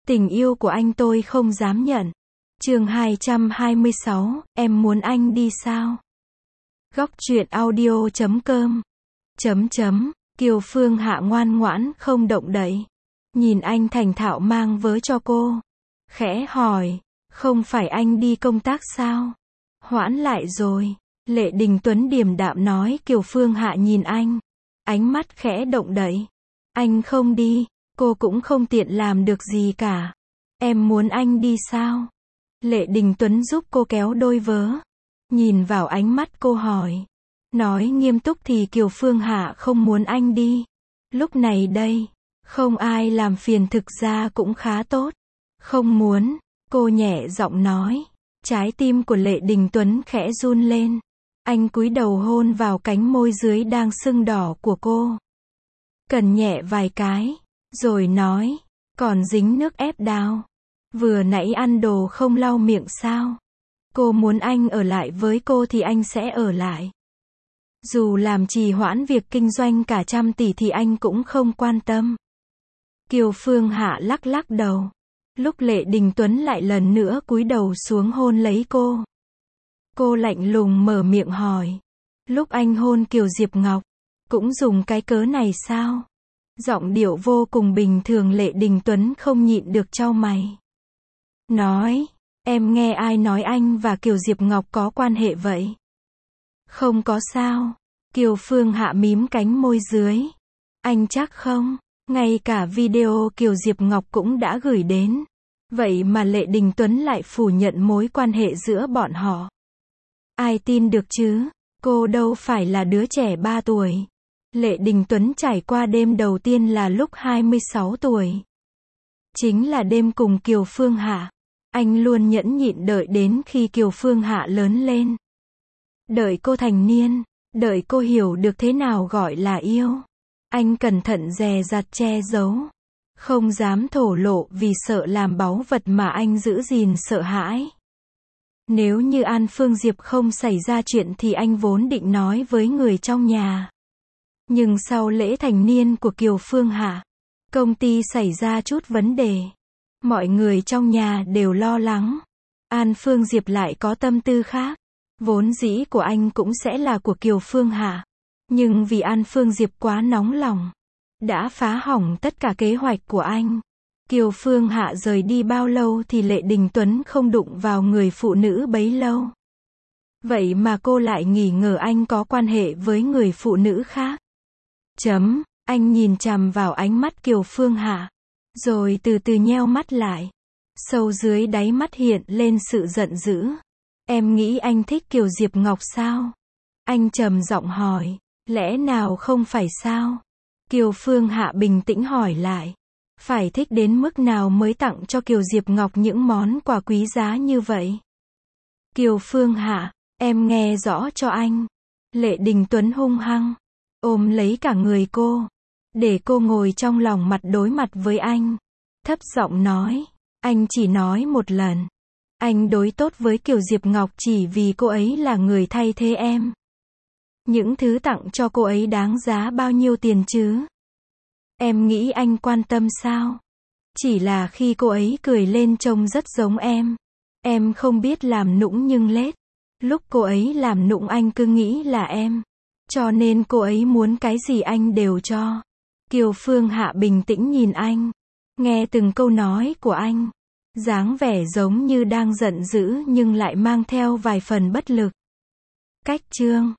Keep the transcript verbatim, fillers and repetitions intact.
Tình yêu của anh tôi không dám nhận. Chương hai trăm hai mươi sáu, em muốn anh đi sao? Góc truyện audio chấm com. Chấm chấm, Kiều Phương Hạ ngoan ngoãn không động đậy. Nhìn anh thành thạo mang vớ cho cô. Khẽ hỏi, không phải anh đi công tác sao? Hoãn lại rồi. Lệ Đình Tuấn điềm đạm nói. Kiều Phương Hạ nhìn anh. Ánh mắt khẽ động đậy. Anh không đi, cô cũng không tiện làm được gì cả. Em muốn anh đi sao? Lệ Đình Tuấn giúp cô kéo đôi vớ. Nhìn vào ánh mắt cô hỏi. Nói nghiêm túc thì Kiều Phương Hạ không muốn anh đi. Lúc này đây, không ai làm phiền thực ra cũng khá tốt. Không muốn, cô nhẹ giọng nói. Trái tim của Lệ Đình Tuấn khẽ run lên. Anh cúi đầu hôn vào cánh môi dưới đang sưng đỏ của cô. Cần nhẹ vài cái, rồi nói, còn dính nước ép đào. Vừa nãy ăn đồ không lau miệng sao? Cô muốn anh ở lại với cô thì anh sẽ ở lại. Dù làm trì hoãn việc kinh doanh cả trăm tỷ thì anh cũng không quan tâm. Kiều Phương Hạ lắc lắc đầu. Lúc Lệ Đình Tuấn lại lần nữa cúi đầu xuống hôn lấy cô. Cô lạnh lùng mở miệng hỏi. Lúc anh hôn Kiều Diệp Ngọc, cũng dùng cái cớ này sao? Giọng điệu vô cùng bình thường. Lệ Đình Tuấn không nhịn được chau mày. Nói, em nghe ai nói anh và Kiều Diệp Ngọc có quan hệ vậy? Không có sao. Kiều Phương Hạ mím cánh môi dưới. Anh chắc không? Ngay cả video Kiều Diệp Ngọc cũng đã gửi đến. Vậy mà Lệ Đình Tuấn lại phủ nhận mối quan hệ giữa bọn họ. Ai tin được chứ? Cô đâu phải là đứa trẻ ba tuổi. Lệ Đình Tuấn trải qua đêm đầu tiên là lúc hai mươi sáu tuổi. Chính là đêm cùng Kiều Phương Hạ. Anh luôn nhẫn nhịn đợi đến khi Kiều Phương Hạ lớn lên. Đợi cô thành niên. Đợi cô hiểu được thế nào gọi là yêu. Anh cẩn thận dè dặt che giấu. Không dám thổ lộ vì sợ làm báu vật mà anh giữ gìn sợ hãi. Nếu như An Phương Diệp không xảy ra chuyện thì anh vốn định nói với người trong nhà. Nhưng sau lễ thành niên của Kiều Phương Hạ, công ty xảy ra chút vấn đề. Mọi người trong nhà đều lo lắng. An Phương Diệp lại có tâm tư khác. Vốn dĩ của anh cũng sẽ là của Kiều Phương Hạ. Nhưng vì An Phương Diệp quá nóng lòng, đã phá hỏng tất cả kế hoạch của anh. Kiều Phương Hạ rời đi bao lâu thì Lệ Đình Tuấn không đụng vào người phụ nữ bấy lâu. Vậy mà cô lại nghi ngờ anh có quan hệ với người phụ nữ khác. Chấm, anh nhìn chằm vào ánh mắt Kiều Phương Hạ. Rồi từ từ nheo mắt lại. Sâu dưới đáy mắt hiện lên sự giận dữ. Em nghĩ anh thích Kiều Diệp Ngọc sao? Anh trầm giọng hỏi. Lẽ nào không phải sao? Kiều Phương Hạ bình tĩnh hỏi lại. Phải thích đến mức nào mới tặng cho Kiều Diệp Ngọc những món quà quý giá như vậy? Kiều Phương Hạ, em nghe rõ cho anh. Lệ Đình Tuấn hung hăng ôm lấy cả người cô, để cô ngồi trong lòng mặt đối mặt với anh. Thấp giọng nói, anh chỉ nói một lần. Anh đối tốt với Kiều Diệp Ngọc chỉ vì cô ấy là người thay thế em. Những thứ tặng cho cô ấy đáng giá bao nhiêu tiền chứ? Em nghĩ anh quan tâm sao? Chỉ là khi cô ấy cười lên trông rất giống em. Em không biết làm nũng nhưng lết. Lúc cô ấy làm nũng anh cứ nghĩ là em. Cho nên cô ấy muốn cái gì anh đều cho. Kiều Phương Hạ bình tĩnh nhìn anh. Nghe từng câu nói của anh. Dáng vẻ giống như đang giận dữ nhưng lại mang theo vài phần bất lực. Cách chương